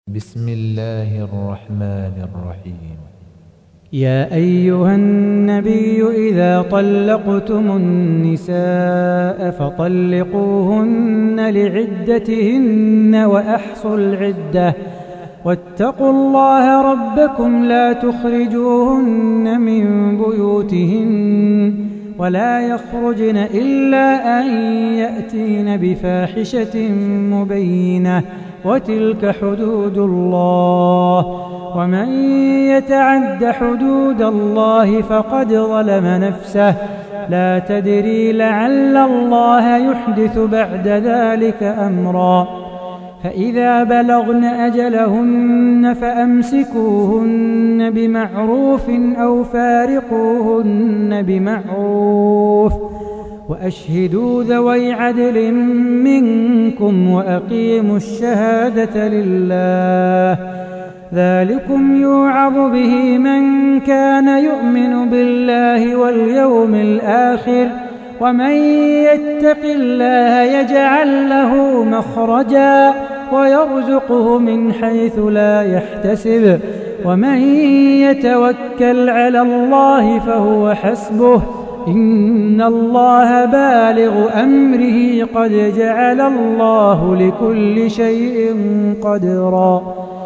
بسم الله الرحمن الرحيم. يا أيها النبي إذا طلقتم النساء فطلقوهن لعدتهن وأحصوا العدة واتقوا الله ربكم لا تخرجوهن من بيوتهن ولا يخرجن إلا أن يأتين بفاحشة مبينة وتلك حدود الله ومن يتعد حدود الله فقد ظلم نفسه لا تدري لعل الله يحدث بعد ذلك أمرا فإذا بلغن أجلهن فأمسكوهن بمعروف أو فارقوهن بمعروف وأشهدوا ذوي عدل منكم وأقيموا الشهادة لله ذلكم يوعظ به من كان يؤمن بالله واليوم الآخر ومن يتق الله يجعل له مخرجا ويرزقه من حيث لا يحتسب ومن يتوكل على الله فهو حسبه إن الله بالغ أمره قد جعل الله لكل شيء قدرا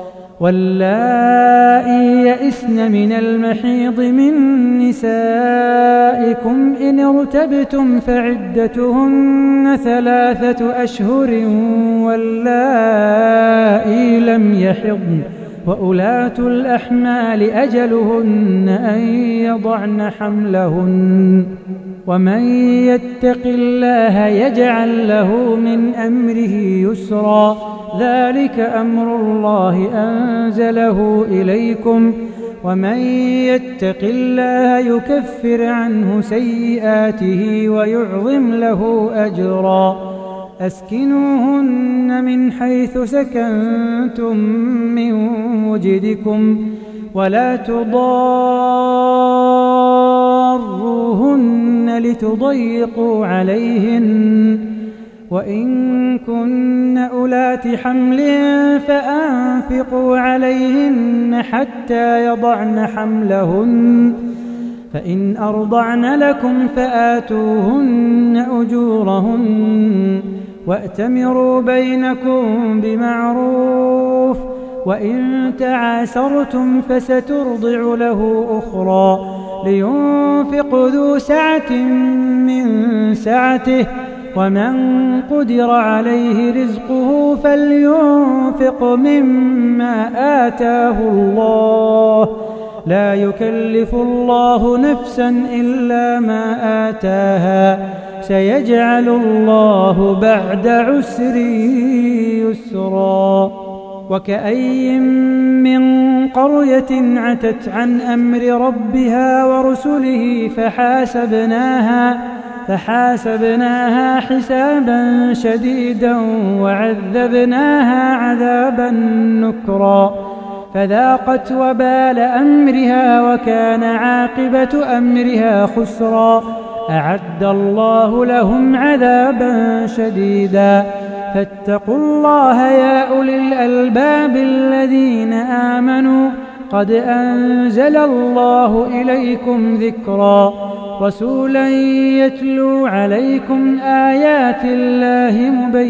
واللائي يئسن من المحيض من نسائكم إن ارتبتم فعدتهن 3 أشهر واللائي لم يحضن وأولاة الأحمال أجلهن أن يضعن حملهن ومن يتق الله يجعل له من أمره يسرا ذلك أمر الله أنزله إليكم ومن يتق الله يكفر عنه سيئاته ويعظم له أجرا أسكنوهن من حيث سكنتم من وجدكم ولا تضاروهن لتضيقوا عليهن وإن كن أولات حمل فأنفقوا عليهن حتى يضعن حملهن فإن أرضعن لكم فآتوهن أجورهن وأتمروا بينكم بمعروف وإن تعاسرتم فسترضع له أخرى لينفق ذو سعة من سعته ومن قدر عليه رزقه فلينفق مما آتاه الله لا يكلف الله نفسا إلا ما آتاها سيجعل الله بعد عسر يسرا وكأي من قرية عتت عن أمر ربها ورسله فحاسبناها حسابا شديدا وعذبناها عذابا نكرا فذاقت وبال أمرها وكان عاقبة أمرها خسرا أعد الله لهم عذابا شديدا فاتقوا الله يا أولي الألباب الذين آمنوا قد أنزل الله إليكم ذكرا رسولا يتلو عليكم آيات الله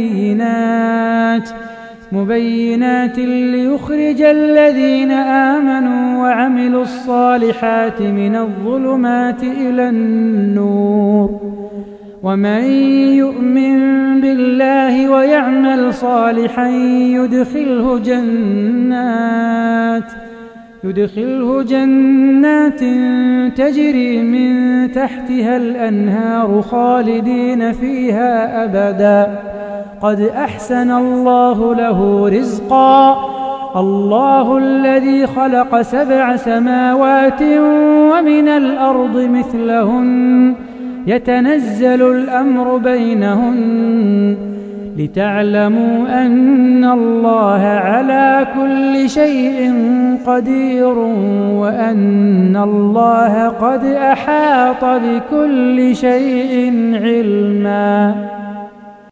مبينات ليخرج الذين آمنوا وعملوا الصالحات من الظلمات إلى النور ومن يؤمن بالله ويعمل صالحا يدخله جنات تجري من تحتها الأنهار خالدين فيها أبدا قد أحسن الله له رزقا الله الذي خلق 7 سماوات ومن الأرض مثلهن يتنزل الأمر بينهن لتعلموا أن الله على كل شيء قدير وأن الله قد أحاط بكل شيء علما.